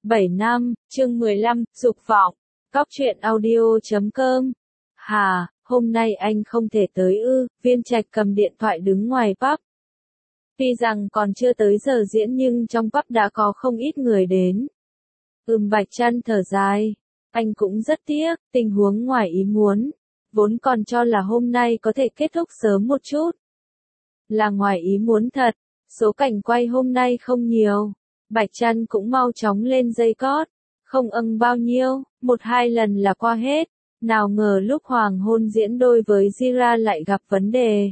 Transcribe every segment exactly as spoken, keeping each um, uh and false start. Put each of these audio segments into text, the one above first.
bảy năm, chương mười lăm, dục vọng. Cóc truyện audio chấm com. Hà, hôm nay anh không thể tới ư? Viên Trạch cầm điện thoại đứng ngoài pub. Tuy rằng còn chưa tới giờ diễn nhưng trong pub đã có không ít người đến. Ừm, Bạch Trăn thở dài. Anh cũng rất tiếc, tình huống ngoài ý muốn. Vốn còn cho là hôm nay có thể kết thúc sớm một chút. Là ngoài ý muốn thật, số cảnh quay hôm nay không nhiều. Bạch Trăn cũng mau chóng lên dây cót. Không âng bao nhiêu, một hai lần là qua hết. Nào ngờ lúc hoàng hôn diễn đôi với Jira lại gặp vấn đề.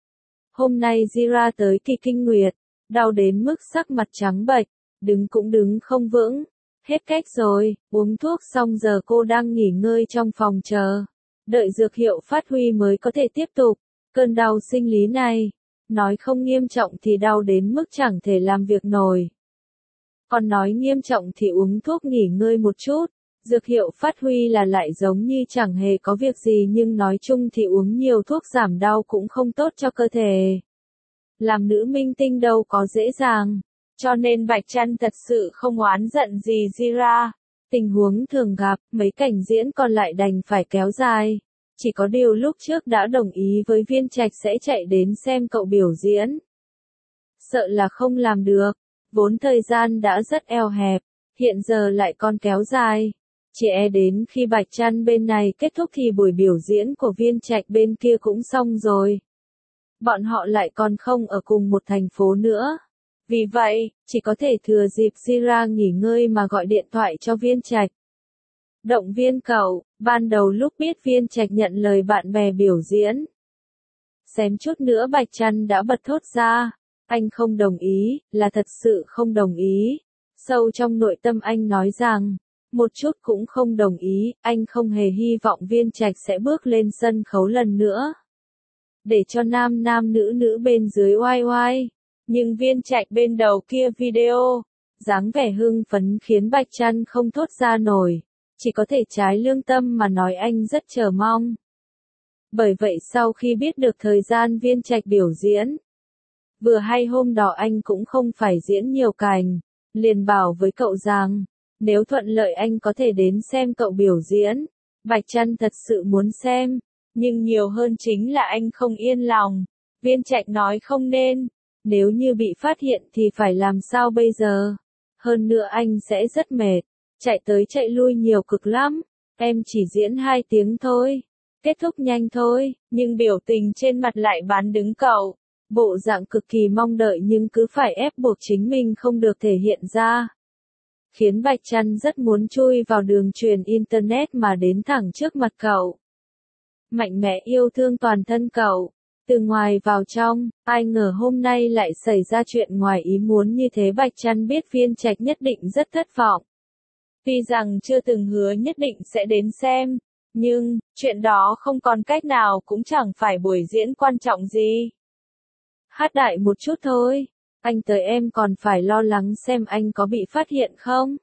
Hôm nay Jira tới kỳ kinh nguyệt, đau đến mức sắc mặt trắng bệch, đứng cũng đứng không vững. Hết cách rồi, uống thuốc xong giờ cô đang nghỉ ngơi trong phòng chờ. Đợi dược hiệu phát huy mới có thể tiếp tục. Cơn đau sinh lý này, nói không nghiêm trọng thì đau đến mức chẳng thể làm việc nổi. Còn nói nghiêm trọng thì uống thuốc nghỉ ngơi một chút. Dược hiệu phát huy là lại giống như chẳng hề có việc gì nhưng nói chung thì uống nhiều thuốc giảm đau cũng không tốt cho cơ thể. Làm nữ minh tinh đâu có dễ dàng. Cho nên Bạch Trăn thật sự không oán giận gì Jira. Tình huống thường gặp, mấy cảnh diễn còn lại đành phải kéo dài. Chỉ có điều lúc trước đã đồng ý với Viên Trạch sẽ chạy đến xem cậu biểu diễn. Sợ là không làm được. Vốn thời gian đã rất eo hẹp, hiện giờ lại còn kéo dài. Chỉ e đến khi Bạch Trăn bên này kết thúc thì buổi biểu diễn của Viên Trạch bên kia cũng xong rồi. Bọn họ lại còn không ở cùng một thành phố nữa. Vì vậy, chỉ có thể thừa dịp Jira nghỉ ngơi mà gọi điện thoại cho Viên Trạch. Động viên cậu, ban đầu lúc biết Viên Trạch nhận lời bạn bè biểu diễn. Xém chút nữa Bạch Trăn đã bật thốt ra. Anh không đồng ý, là thật sự không đồng ý. Sâu trong nội tâm anh nói rằng, một chút cũng không đồng ý, anh không hề hy vọng Viên Trạch sẽ bước lên sân khấu lần nữa. Để cho nam nam nữ nữ bên dưới oai oai. Nhưng Viên Trạch bên đầu kia video, dáng vẻ hưng phấn khiến Bạch Trăn không thốt ra nổi. Chỉ có thể trái lương tâm mà nói anh rất chờ mong. Bởi vậy sau khi biết được thời gian Viên Trạch biểu diễn, vừa hay hôm đó anh cũng không phải diễn nhiều cảnh, liền bảo với cậu rằng, nếu thuận lợi anh có thể đến xem cậu biểu diễn. Bạch Trăn thật sự muốn xem, nhưng nhiều hơn chính là anh không yên lòng. Viên Trạch nói không nên, nếu như bị phát hiện thì phải làm sao bây giờ? Hơn nữa anh sẽ rất mệt, chạy tới chạy lui nhiều cực lắm, em chỉ diễn hai tiếng thôi, kết thúc nhanh thôi, nhưng biểu tình trên mặt lại bán đứng cậu. Bộ dạng cực kỳ mong đợi nhưng cứ phải ép buộc chính mình không được thể hiện ra. Khiến Bạch Trăn rất muốn chui vào đường truyền Internet mà đến thẳng trước mặt cậu. Mạnh mẽ yêu thương toàn thân cậu. Từ ngoài vào trong, ai ngờ hôm nay lại xảy ra chuyện ngoài ý muốn như thế. Bạch Trăn biết Viên Trạch nhất định rất thất vọng. Tuy rằng chưa từng hứa nhất định sẽ đến xem, nhưng, chuyện đó không còn cách nào cũng chẳng phải buổi diễn quan trọng gì. Hát đại một chút thôi, anh tới em còn phải lo lắng xem anh có bị phát hiện không?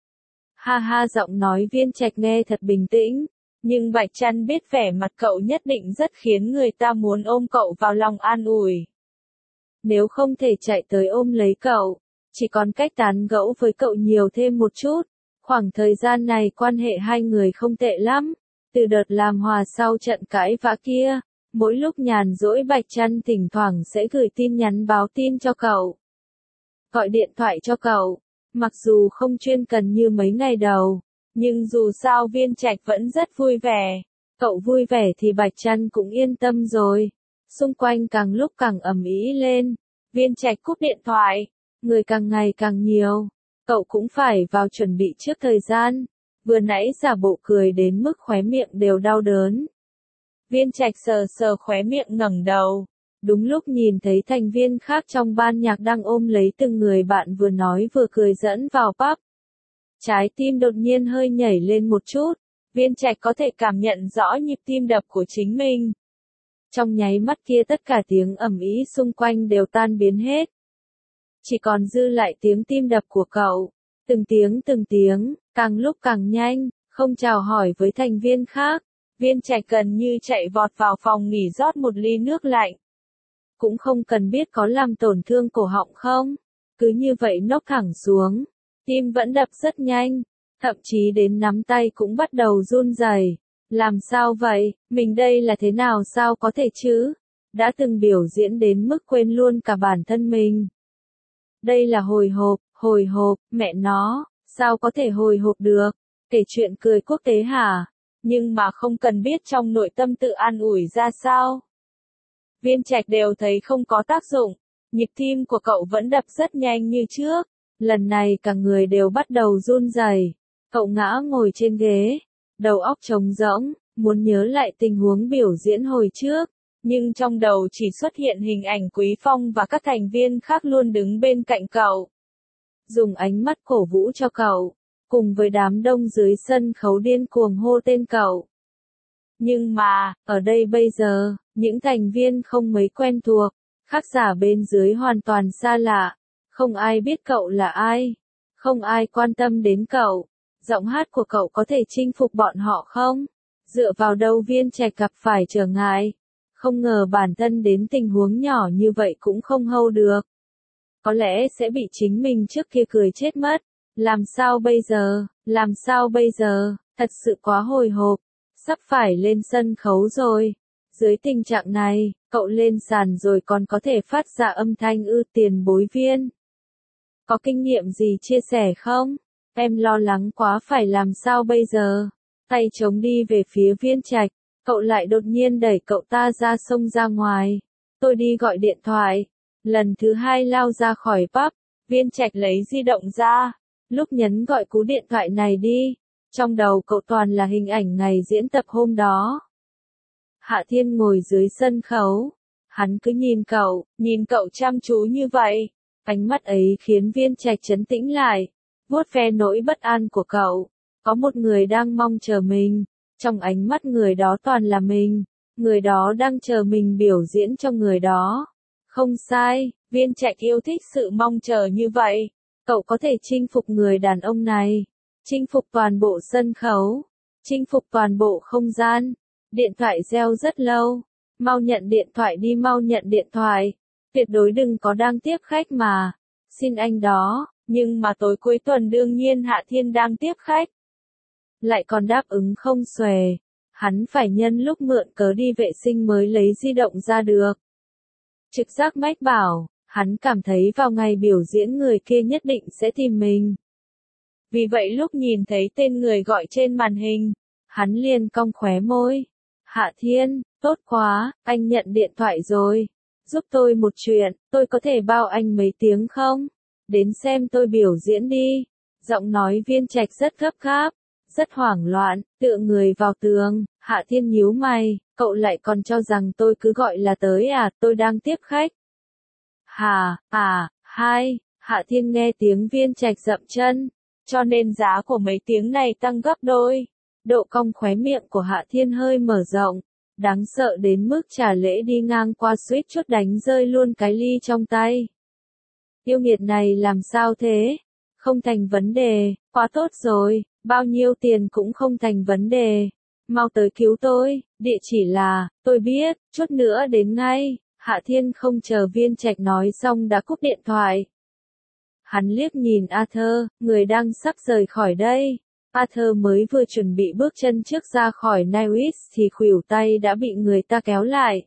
Ha ha, giọng nói Viên Trạch nghe thật bình tĩnh, nhưng Bạch Trăn biết vẻ mặt cậu nhất định rất khiến người ta muốn ôm cậu vào lòng an ủi. Nếu không thể chạy tới ôm lấy cậu, chỉ còn cách tán gẫu với cậu nhiều thêm một chút. Khoảng thời gian này quan hệ hai người không tệ lắm, từ đợt làm hòa sau trận cãi vã kia. Mỗi lúc nhàn rỗi Bạch Trăn thỉnh thoảng sẽ gửi tin nhắn báo tin cho cậu. Gọi điện thoại cho cậu. Mặc dù không chuyên cần như mấy ngày đầu, nhưng dù sao Viên Trạch vẫn rất vui vẻ. Cậu vui vẻ thì Bạch Trăn cũng yên tâm rồi. Xung quanh càng lúc càng ầm ĩ lên. Viên Trạch cúp điện thoại. Người càng ngày càng nhiều. Cậu cũng phải vào chuẩn bị trước thời gian. Vừa nãy giả bộ cười đến mức khóe miệng đều đau đớn. Viên Trạch sờ sờ khóe miệng ngẩng đầu. Đúng lúc nhìn thấy thành viên khác trong ban nhạc đang ôm lấy từng người bạn vừa nói vừa cười dẫn vào pub. Trái tim đột nhiên hơi nhảy lên một chút. Viên Trạch có thể cảm nhận rõ nhịp tim đập của chính mình. Trong nháy mắt kia tất cả tiếng ầm ĩ xung quanh đều tan biến hết. Chỉ còn dư lại tiếng tim đập của cậu. Từng tiếng từng tiếng, càng lúc càng nhanh, không chào hỏi với thành viên khác. Viên Trạch gần như chạy vọt vào phòng nghỉ rót một ly nước lạnh. Cũng không cần biết có làm tổn thương cổ họng không. Cứ như vậy nốc thẳng xuống. Tim vẫn đập rất nhanh, thậm chí đến nắm tay cũng bắt đầu run rẩy. Làm sao vậy, mình đây là thế nào sao có thể chứ? Đã từng biểu diễn đến mức quên luôn cả bản thân mình. Đây là hồi hộp, hồi hộp, mẹ nó, sao có thể hồi hộp được? Kể chuyện cười quốc tế hả? Nhưng mà không cần biết trong nội tâm tự an ủi ra sao. Viên Trạch đều thấy không có tác dụng, nhịp tim của cậu vẫn đập rất nhanh như trước. Lần này cả người đều bắt đầu run rẩy. Cậu ngã ngồi trên ghế, đầu óc trống rỗng, muốn nhớ lại tình huống biểu diễn hồi trước. Nhưng trong đầu chỉ xuất hiện hình ảnh Quý Phong và các thành viên khác luôn đứng bên cạnh cậu. Dùng ánh mắt cổ vũ cho cậu, cùng với đám đông dưới sân khấu điên cuồng hô tên cậu. Nhưng mà, ở đây bây giờ, những thành viên không mấy quen thuộc, khán giả bên dưới hoàn toàn xa lạ, không ai biết cậu là ai, không ai quan tâm đến cậu. Giọng hát của cậu có thể chinh phục bọn họ không? Dựa vào đâu Viên Trạch gặp phải trở ngại? Không ngờ bản thân đến tình huống nhỏ như vậy cũng không hold được. Có lẽ sẽ bị chính mình trước kia cười chết mất. Làm sao bây giờ? Làm sao bây giờ? Thật sự quá hồi hộp. Sắp phải lên sân khấu rồi. Dưới tình trạng này, cậu lên sàn rồi còn có thể phát ra âm thanh ư? Tiền bối Viên. Có kinh nghiệm gì chia sẻ không? Em lo lắng quá, phải làm sao bây giờ? Tay chống đi về phía Viên Trạch, cậu lại đột nhiên đẩy cậu ta ra xông ra ngoài. Tôi đi gọi điện thoại. Lần thứ hai lao ra khỏi pub, Viên Trạch lấy di động ra. Lúc nhấn gọi cú điện thoại này đi, trong đầu cậu toàn là hình ảnh ngày diễn tập hôm đó. Hạ Thiên ngồi dưới sân khấu. Hắn cứ nhìn cậu, nhìn cậu chăm chú như vậy. Ánh mắt ấy khiến Viên Trạch trấn tĩnh lại, vuốt ve nỗi bất an của cậu. Có một người đang mong chờ mình, trong ánh mắt người đó toàn là mình, người đó đang chờ mình biểu diễn cho người đó. Không sai, Viên Trạch yêu thích sự mong chờ như vậy. Cậu có thể chinh phục người đàn ông này, chinh phục toàn bộ sân khấu, chinh phục toàn bộ không gian. Điện thoại reo rất lâu, mau nhận điện thoại đi, mau nhận điện thoại. Tuyệt đối đừng có đang tiếp khách mà. Xin anh đó, nhưng mà tối cuối tuần đương nhiên Hạ Thiên đang tiếp khách. Lại còn đáp ứng không xuề. Hắn phải nhân lúc mượn cớ đi vệ sinh mới lấy di động ra được. Trực giác mách bảo, hắn cảm thấy vào ngày biểu diễn người kia nhất định sẽ tìm mình. Vì vậy lúc nhìn thấy tên người gọi trên màn hình, hắn liền cong khóe môi. Hạ Thiên, tốt quá, anh nhận điện thoại rồi. Giúp tôi một chuyện, tôi có thể bao anh mấy tiếng không? Đến xem tôi biểu diễn đi. Giọng nói Viên Trạch rất gấp gáp, rất hoảng loạn, tựa người vào tường. Hạ Thiên nhíu mày, cậu lại còn cho rằng tôi cứ gọi là tới à, tôi đang tiếp khách. Hà, à, hai, Hạ Thiên nghe tiếng Viên Trạch dậm chân, cho nên giá của mấy tiếng này tăng gấp đôi. Độ cong khóe miệng của Hạ Thiên hơi mở rộng, đáng sợ đến mức Trà Lễ đi ngang qua suýt chút đánh rơi luôn cái ly trong tay. Yêu nghiệt này làm sao thế? Không thành vấn đề, quá tốt rồi, bao nhiêu tiền cũng không thành vấn đề. Mau tới cứu tôi, địa chỉ là, tôi biết, chút nữa đến ngay. Hạ Thiên không chờ Viên Trạch nói xong đã cúp điện thoại. Hắn liếc nhìn Arthur, người đang sắp rời khỏi đây. Arthur mới vừa chuẩn bị bước chân trước ra khỏi Naiwis thì khuỷu tay đã bị người ta kéo lại.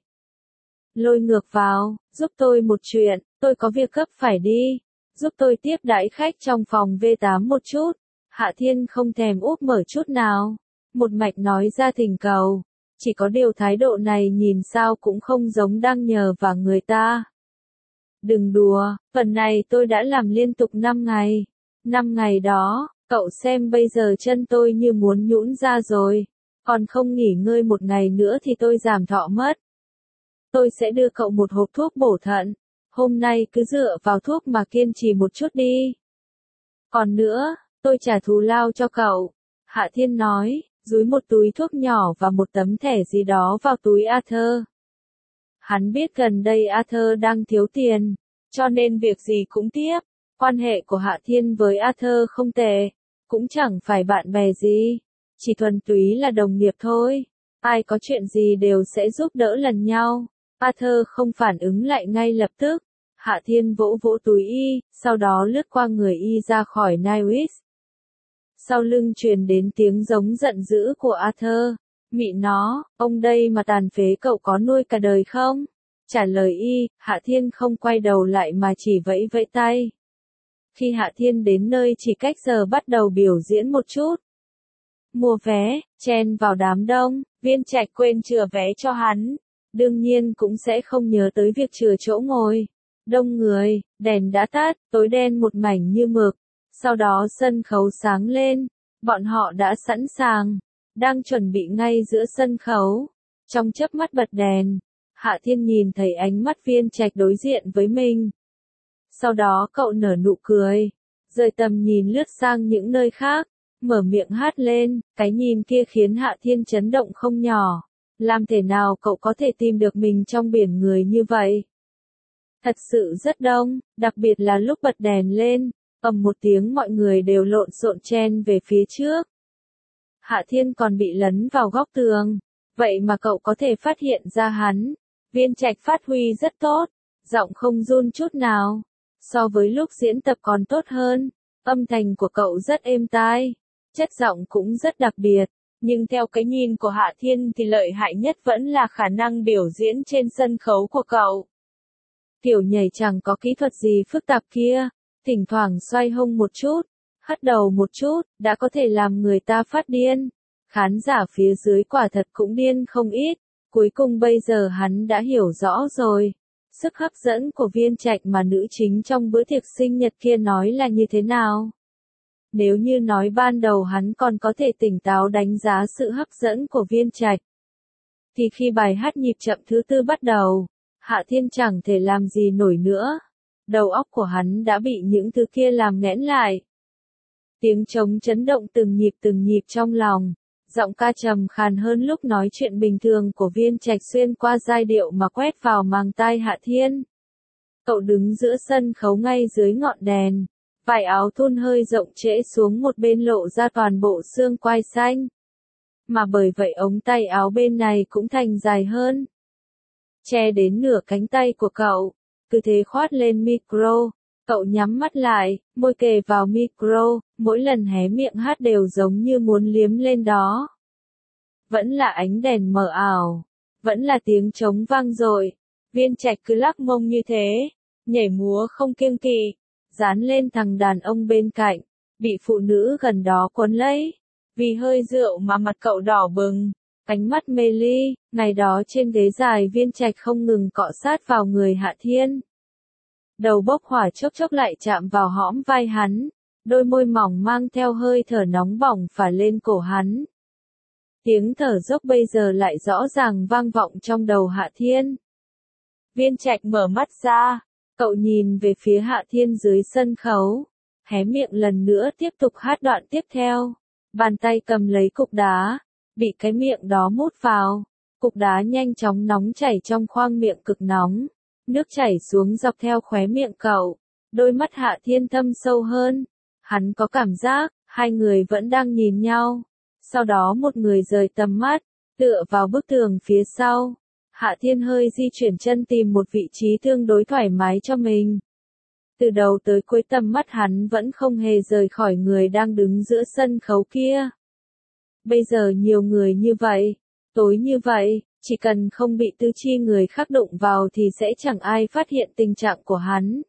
Lôi ngược vào, giúp tôi một chuyện, tôi có việc gấp phải đi. Giúp tôi tiếp đãi khách trong phòng V tám một chút. Hạ Thiên không thèm úp mở chút nào. Một mạch nói ra thỉnh cầu. Chỉ có điều thái độ này nhìn sao cũng không giống đang nhờ vào người ta. Đừng đùa, phần này tôi đã làm liên tục năm ngày. năm ngày đó, cậu xem bây giờ chân tôi như muốn nhũn ra rồi. Còn không nghỉ ngơi một ngày nữa thì tôi giảm thọ mất. Tôi sẽ đưa cậu một hộp thuốc bổ thận. Hôm nay cứ dựa vào thuốc mà kiên trì một chút đi. Còn nữa, tôi trả thù lao cho cậu. Hạ Thiên nói, dúi một túi thuốc nhỏ và một tấm thẻ gì đó vào túi Arthur. Hắn biết gần đây Arthur đang thiếu tiền, cho nên việc gì cũng tiếp. Quan hệ của Hạ Thiên với Arthur không tệ, cũng chẳng phải bạn bè gì, chỉ thuần túy là đồng nghiệp thôi. Ai có chuyện gì đều sẽ giúp đỡ lần nhau. Arthur không phản ứng lại ngay lập tức. Hạ Thiên vỗ vỗ túi y, sau đó lướt qua người y ra khỏi Nightwish. Sau lưng truyền đến tiếng giống giận dữ của Arthur. Mị nó, ông đây mà tàn phế cậu có nuôi cả đời không? Trả lời y, Hạ Thiên không quay đầu lại mà chỉ vẫy vẫy tay. Khi Hạ Thiên đến nơi chỉ cách giờ bắt đầu biểu diễn một chút. Mua vé, chen vào đám đông, Viên Trạch quên chừa vé cho hắn. Đương nhiên cũng sẽ không nhớ tới việc chừa chỗ ngồi. Đông người, đèn đã tắt, tối đen một mảnh như mực. Sau đó sân khấu sáng lên, bọn họ đã sẵn sàng, đang chuẩn bị ngay giữa sân khấu. Trong chớp mắt bật đèn, Hạ Thiên nhìn thấy ánh mắt Viên Trạch đối diện với mình. Sau đó cậu nở nụ cười, rời tầm nhìn lướt sang những nơi khác, mở miệng hát lên, cái nhìn kia khiến Hạ Thiên chấn động không nhỏ. Làm thế nào cậu có thể tìm được mình trong biển người như vậy? Thật sự rất đông, đặc biệt là lúc bật đèn lên, ầm một tiếng mọi người đều lộn xộn chen về phía trước. Hạ Thiên còn bị lấn vào góc tường, vậy mà cậu có thể phát hiện ra hắn. Viên Trạch phát huy rất tốt, giọng không run chút nào. So với lúc diễn tập còn tốt hơn, âm thanh của cậu rất êm tai, chất giọng cũng rất đặc biệt. Nhưng theo cái nhìn của Hạ Thiên thì lợi hại nhất vẫn là khả năng biểu diễn trên sân khấu của cậu. Kiểu nhảy chẳng có kỹ thuật gì phức tạp kia, thỉnh thoảng xoay hông một chút, hất đầu một chút, đã có thể làm người ta phát điên. Khán giả phía dưới quả thật cũng điên không ít, cuối cùng bây giờ hắn đã hiểu rõ rồi. Sức hấp dẫn của Viên Trạch mà nữ chính trong bữa tiệc sinh nhật kia nói là như thế nào? Nếu như nói ban đầu hắn còn có thể tỉnh táo đánh giá sự hấp dẫn của Viên Trạch, thì khi bài hát nhịp chậm thứ tư bắt đầu, Hạ Thiên chẳng thể làm gì nổi nữa. Đầu óc của hắn đã bị những thứ kia làm nghẽn lại. Tiếng trống chấn động từng nhịp từng nhịp trong lòng, giọng ca trầm khàn hơn lúc nói chuyện bình thường của Viên Trạch xuyên qua giai điệu mà quét vào màng tai Hạ Thiên. Cậu đứng giữa sân khấu ngay dưới ngọn đèn, vải áo thun hơi rộng trễ xuống một bên lộ ra toàn bộ xương quai xanh. Mà bởi vậy ống tay áo bên này cũng thành dài hơn, che đến nửa cánh tay của cậu. Cứ thế khoát lên micro, cậu nhắm mắt lại, môi kề vào micro, mỗi lần hé miệng hát đều giống như muốn liếm lên đó. Vẫn là ánh đèn mờ ảo, vẫn là tiếng trống vang dội. Viên Trạch cứ lắc mông như thế, nhảy múa không kiêng kỵ, dán lên thằng đàn ông bên cạnh, bị phụ nữ gần đó quấn lấy. Vì hơi rượu mà mặt cậu đỏ bừng, ánh mắt mê ly. Ngày đó trên ghế dài Viên Trạch không ngừng cọ sát vào người Hạ Thiên. Đầu bốc hỏa chốc chốc lại chạm vào hõm vai hắn, đôi môi mỏng mang theo hơi thở nóng bỏng phả lên cổ hắn. Tiếng thở dốc bây giờ lại rõ ràng vang vọng trong đầu Hạ Thiên. Viên Trạch mở mắt ra, cậu nhìn về phía Hạ Thiên dưới sân khấu, hé miệng lần nữa tiếp tục hát đoạn tiếp theo. Bàn tay cầm lấy cục đá, bị cái miệng đó mút vào, cục đá nhanh chóng nóng chảy trong khoang miệng cực nóng, nước chảy xuống dọc theo khóe miệng cậu. Đôi mắt Hạ Thiên thâm sâu hơn, hắn có cảm giác, hai người vẫn đang nhìn nhau. Sau đó một người rời tầm mắt, tựa vào bức tường phía sau. Hạ Thiên hơi di chuyển chân tìm một vị trí tương đối thoải mái cho mình. Từ đầu tới cuối tầm mắt hắn vẫn không hề rời khỏi người đang đứng giữa sân khấu kia. Bây giờ nhiều người như vậy, tối như vậy, chỉ cần không bị tư chi người khác đụng vào thì sẽ chẳng ai phát hiện tình trạng của hắn.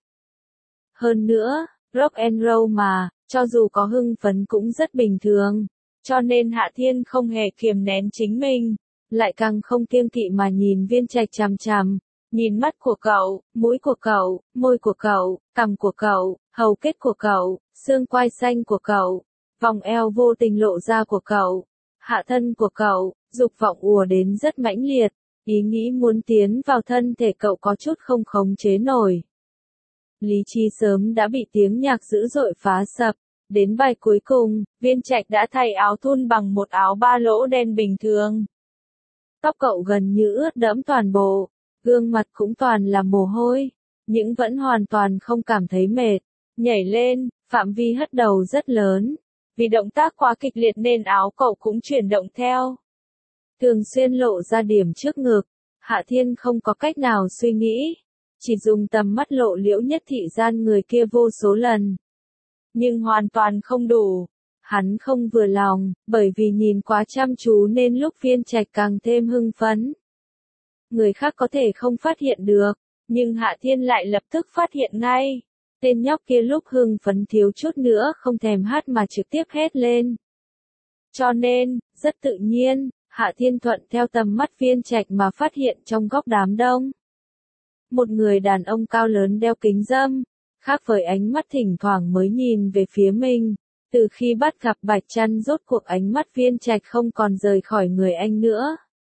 Hơn nữa, rock and roll mà, cho dù có hưng phấn cũng rất bình thường. Cho nên Hạ Thiên không hề kiềm nén chính mình, lại càng không kiêng kỵ mà nhìn Viên Trạch chằm chằm. Nhìn mắt của cậu, mũi của cậu, môi của cậu, cằm của cậu, hầu kết của cậu, xương quai xanh của cậu, vòng eo vô tình lộ ra của cậu, hạ thân của cậu, dục vọng ùa đến rất mãnh liệt, ý nghĩ muốn tiến vào thân thể cậu có chút không khống chế nổi. Lý trí sớm đã bị tiếng nhạc dữ dội phá sập. Đến bài cuối cùng, Viên Trạch đã thay áo thun bằng một áo ba lỗ đen bình thường. Tóc cậu gần như ướt đẫm toàn bộ, gương mặt cũng toàn là mồ hôi, nhưng vẫn hoàn toàn không cảm thấy mệt. Nhảy lên, phạm vi hất đầu rất lớn. Vì động tác quá kịch liệt nên áo cậu cũng chuyển động theo. Thường xuyên lộ ra điểm trước ngực, Hạ Thiên không có cách nào suy nghĩ. chỉ dùng tầm mắt lộ liễu nhất thị gian người kia vô số lần. Nhưng hoàn toàn không đủ. Hắn không vừa lòng, bởi vì nhìn quá chăm chú nên lúc Viên Trạch càng thêm hưng phấn. Người khác có thể không phát hiện được, nhưng Hạ Thiên lại lập tức phát hiện ngay. Tên nhóc kia lúc hưng phấn thiếu chút nữa không thèm hát mà trực tiếp hét lên. Cho nên, rất tự nhiên, Hạ Thiên thuận theo tầm mắt Viên Trạch mà phát hiện trong góc đám đông. Một người đàn ông cao lớn đeo kính râm, khác với ánh mắt thỉnh thoảng mới nhìn về phía mình. Từ khi bắt gặp Bạch Trăn rốt cuộc ánh mắt Viên Trạch không còn rời khỏi người anh nữa.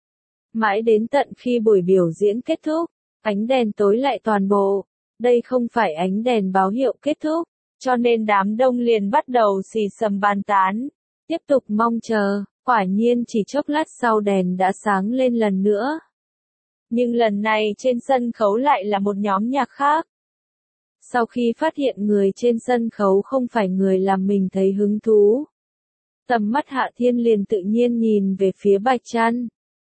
Mãi đến tận khi buổi biểu diễn kết thúc, ánh đèn tối lại toàn bộ. Đây không phải ánh đèn báo hiệu kết thúc, cho nên đám đông liền bắt đầu xì xầm bàn tán. Tiếp tục mong chờ, quả nhiên chỉ chốc lát sau đèn đã sáng lên lần nữa. Nhưng lần này trên sân khấu lại là một nhóm nhạc khác. Sau khi phát hiện người trên sân khấu không phải người làm mình thấy hứng thú, tầm mắt Hạ Thiên liền tự nhiên nhìn về phía Bạch Trăn.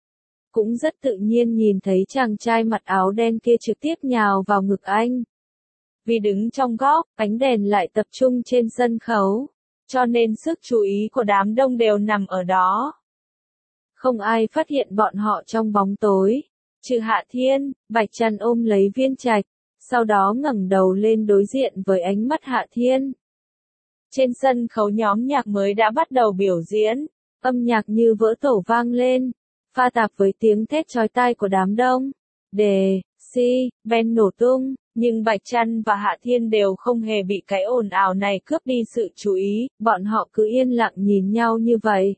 Cũng rất tự nhiên nhìn thấy chàng trai mặc áo đen kia trực tiếp nhào vào ngực anh. Vì đứng trong góc, ánh đèn lại tập trung trên sân khấu, cho nên sức chú ý của đám đông đều nằm ở đó. Không ai phát hiện bọn họ trong bóng tối, trừ Hạ Thiên. Bạch Trăn ôm lấy Viên Trạch, sau đó ngẩng đầu lên đối diện với ánh mắt Hạ Thiên. Trên sân khấu nhóm nhạc mới đã bắt đầu biểu diễn, âm nhạc như vỡ tổ vang lên, pha tạp với tiếng thét chói tai của đám đông. Đề, si, band nổ tung, nhưng Bạch Trăn và Hạ Thiên đều không hề bị cái ồn ào này cướp đi sự chú ý, bọn họ cứ yên lặng nhìn nhau như vậy.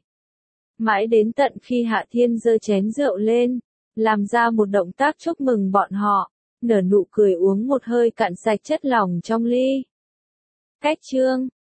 Mãi đến tận khi Hạ Thiên giơ chén rượu lên, làm ra một động tác chúc mừng bọn họ, nở nụ cười uống một hơi cạn sạch chất lỏng trong ly. Cách chương